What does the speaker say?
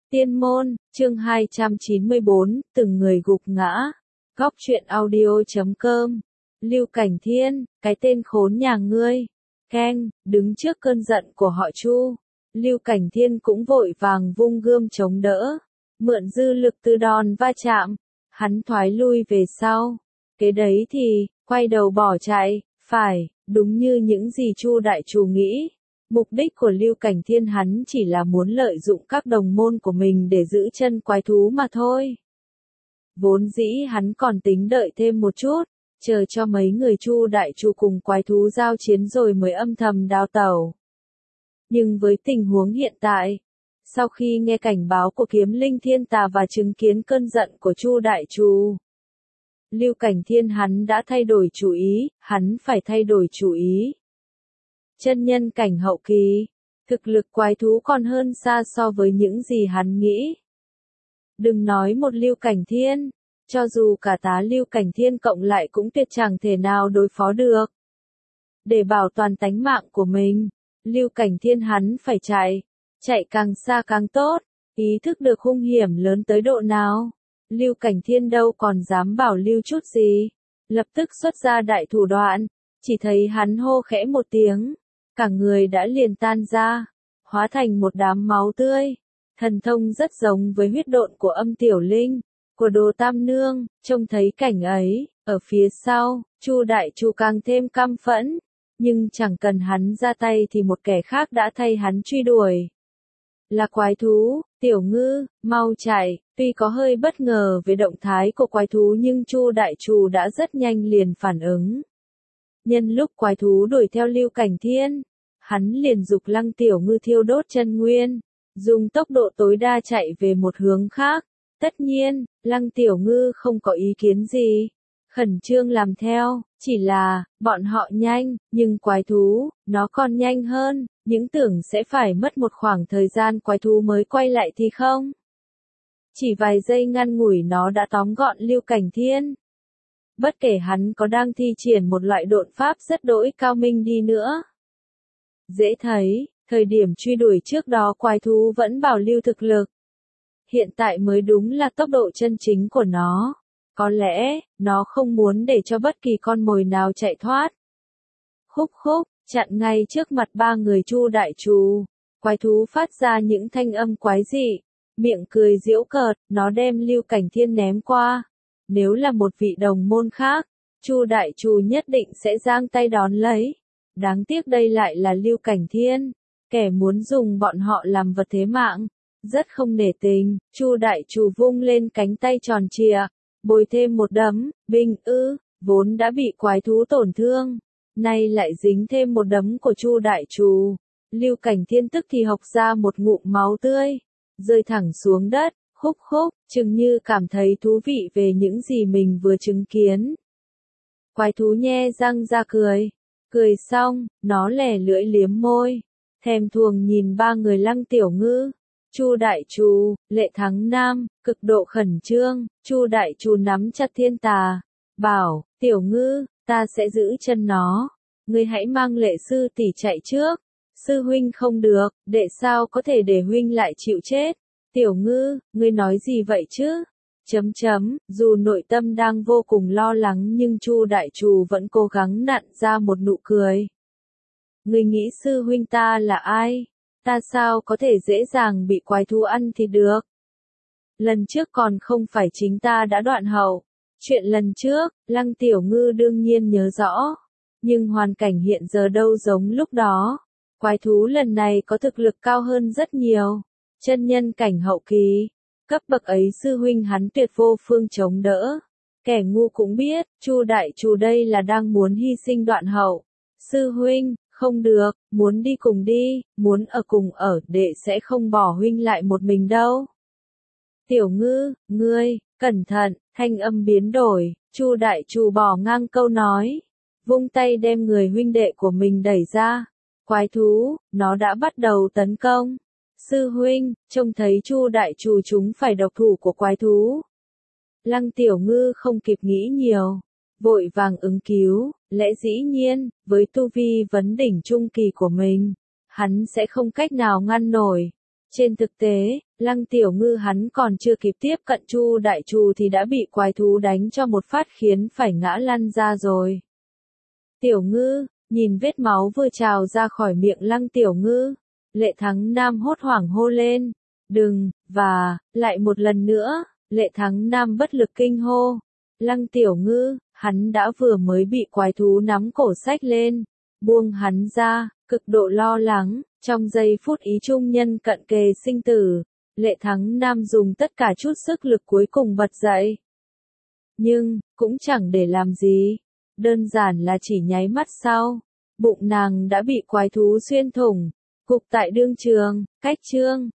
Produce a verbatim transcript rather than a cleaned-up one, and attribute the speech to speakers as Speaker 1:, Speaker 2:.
Speaker 1: Tiên môn, chương hai trăm chín mươi bốn, từng người gục ngã. Góc truyện audio chấm com. Lưu Cảnh Thiên, cái tên khốn nhà ngươi. Keng, đứng trước cơn giận của họ Chu. Lưu Cảnh Thiên cũng vội vàng vung gươm chống đỡ. Mượn dư lực từ đòn va chạm. Hắn thoái lui về sau. Kế đấy thì, quay đầu bỏ chạy. Phải, đúng như những gì Chu đại chủ nghĩ. Mục đích của Lưu Cảnh Thiên hắn chỉ là muốn lợi dụng các đồng môn của mình để giữ chân quái thú mà thôi. Vốn dĩ hắn còn tính đợi thêm một chút, chờ cho mấy người Chu đại chủ cùng quái thú giao chiến rồi mới âm thầm đào tẩu. Nhưng với tình huống hiện tại, sau khi nghe cảnh báo của Kiếm Linh Thiên Tà và chứng kiến cơn giận của Chu đại chủ, Lưu Cảnh Thiên hắn đã thay đổi chủ ý, hắn phải thay đổi chủ ý. Chân nhân cảnh hậu kỳ, thực lực quái thú còn hơn xa so với những gì hắn nghĩ. Đừng nói một Lưu Cảnh Thiên, cho dù cả tá Lưu Cảnh Thiên cộng lại cũng tuyệt chẳng thể nào đối phó được. Để bảo toàn tánh mạng của mình, Lưu Cảnh Thiên hắn phải chạy, chạy càng xa càng tốt, ý thức được hung hiểm lớn tới độ nào. Lưu Cảnh Thiên đâu còn dám bảo lưu chút gì, lập tức xuất ra đại thủ đoạn, chỉ thấy hắn hô khẽ một tiếng. Cả người đã liền tan ra, hóa thành một đám máu tươi. Thần thông rất giống với huyết độn của Âm Tiểu Linh, của Đồ Tam Nương. Trông thấy cảnh ấy, ở phía sau, Chu đại chủ càng thêm căm phẫn. Nhưng chẳng cần hắn ra tay thì một kẻ khác đã thay hắn truy đuổi. Là quái thú, Tiểu Ngư, mau chạy. Tuy có hơi bất ngờ về động thái của quái thú nhưng Chu đại chủ đã rất nhanh liền phản ứng. Nhân lúc quái thú đuổi theo Lưu Cảnh Thiên, hắn liền dục Lăng Tiểu Ngư thiêu đốt chân nguyên, dùng tốc độ tối đa chạy về một hướng khác. Tất nhiên, Lăng Tiểu Ngư không có ý kiến gì, khẩn trương làm theo, chỉ là, bọn họ nhanh, nhưng quái thú, nó còn nhanh hơn, những tưởng sẽ phải mất một khoảng thời gian quái thú mới quay lại thì không. Chỉ vài giây ngắn ngủi nó đã tóm gọn Lưu Cảnh Thiên. Bất kể hắn có đang thi triển một loại độn pháp rất đỗi cao minh đi nữa. Dễ thấy, thời điểm truy đuổi trước đó quái thú vẫn bảo lưu thực lực. Hiện tại mới đúng là tốc độ chân chính của nó. Có lẽ, nó không muốn để cho bất kỳ con mồi nào chạy thoát. Khúc khúc, chặn ngay trước mặt ba người Chu đại chủ. Quái thú phát ra những thanh âm quái dị, miệng cười giễu cợt, nó đem Lưu Cảnh Thiên ném qua. Nếu là một vị đồng môn khác, Chu đại chủ nhất định sẽ giang tay đón lấy. Đáng tiếc đây lại là Lưu Cảnh Thiên, kẻ muốn dùng bọn họ làm vật thế mạng. Rất không nể tình, Chu đại chủ vung lên cánh tay tròn trịa, bồi thêm một đấm, bình ư, vốn đã bị quái thú tổn thương, nay lại dính thêm một đấm của Chu đại chủ. Lưu Cảnh Thiên tức thì hộc ra một ngụm máu tươi, rơi thẳng xuống đất, khúc khúc, chừng như cảm thấy thú vị về những gì mình vừa chứng kiến. Quái thú nhe răng ra cười. Cười xong, nó lè lưỡi liếm môi, thèm thuồng nhìn ba người Lăng Tiểu Ngư, Chu đại chủ, Lệ Thắng Nam, cực độ khẩn trương. Chu đại chủ nắm chặt Thiên Tà, bảo, Tiểu Ngư, ta sẽ giữ chân nó, ngươi hãy mang Lệ sư tỷ chạy trước. Sư huynh không được, đệ sao có thể để huynh lại chịu chết. Tiểu Ngư, ngươi nói gì vậy chứ? Chấm chấm, dù nội tâm đang vô cùng lo lắng nhưng Chu đại chủ vẫn cố gắng nặn ra một nụ cười. Ngươi nghĩ sư huynh ta là ai? Ta sao có thể dễ dàng bị quái thú ăn thì được? Lần trước còn không phải chính ta đã đoạn hậu. Chuyện lần trước, Lăng Tiểu Ngư đương nhiên nhớ rõ. Nhưng hoàn cảnh hiện giờ đâu giống lúc đó. Quái thú lần này có thực lực cao hơn rất nhiều. Chân nhân cảnh hậu kỳ. Cấp bậc ấy sư huynh hắn tuyệt vô phương chống đỡ. Kẻ ngu cũng biết, Chu đại chủ đây là đang muốn hy sinh đoạn hậu. Sư huynh, không được, muốn đi cùng đi, muốn ở cùng ở, đệ sẽ không bỏ huynh lại một mình đâu. Tiểu Ngư, ngươi, cẩn thận, thanh âm biến đổi, Chu đại chủ bỏ ngang câu nói. Vung tay đem người huynh đệ của mình đẩy ra. Quái thú, nó đã bắt đầu tấn công. Sư huynh, trông thấy Chu đại chủ chúng phải độc thủ của quái thú. Lăng Tiểu Ngư không kịp nghĩ nhiều, vội vàng ứng cứu, lẽ dĩ nhiên, với tu vi vấn đỉnh trung kỳ của mình, hắn sẽ không cách nào ngăn nổi. Trên thực tế, Lăng Tiểu Ngư hắn còn chưa kịp tiếp cận Chu Đại Trù thì đã bị quái thú đánh cho một phát khiến phải ngã lăn ra rồi. Tiểu Ngư, nhìn vết máu vừa trào ra khỏi miệng Lăng Tiểu Ngư, Lệ Thắng Nam hốt hoảng hô lên, đừng, và, lại một lần nữa, Lệ Thắng Nam bất lực kinh hô, Lăng Tiểu Ngư, hắn đã vừa mới bị quái thú nắm cổ xách lên, buông hắn ra, cực độ lo lắng, trong giây phút ý trung nhân cận kề sinh tử, Lệ Thắng Nam dùng tất cả chút sức lực cuối cùng bật dậy. Nhưng, cũng chẳng để làm gì, đơn giản là chỉ nháy mắt sau, bụng nàng đã bị quái thú xuyên thủng, gục tại đương trường, cách chương.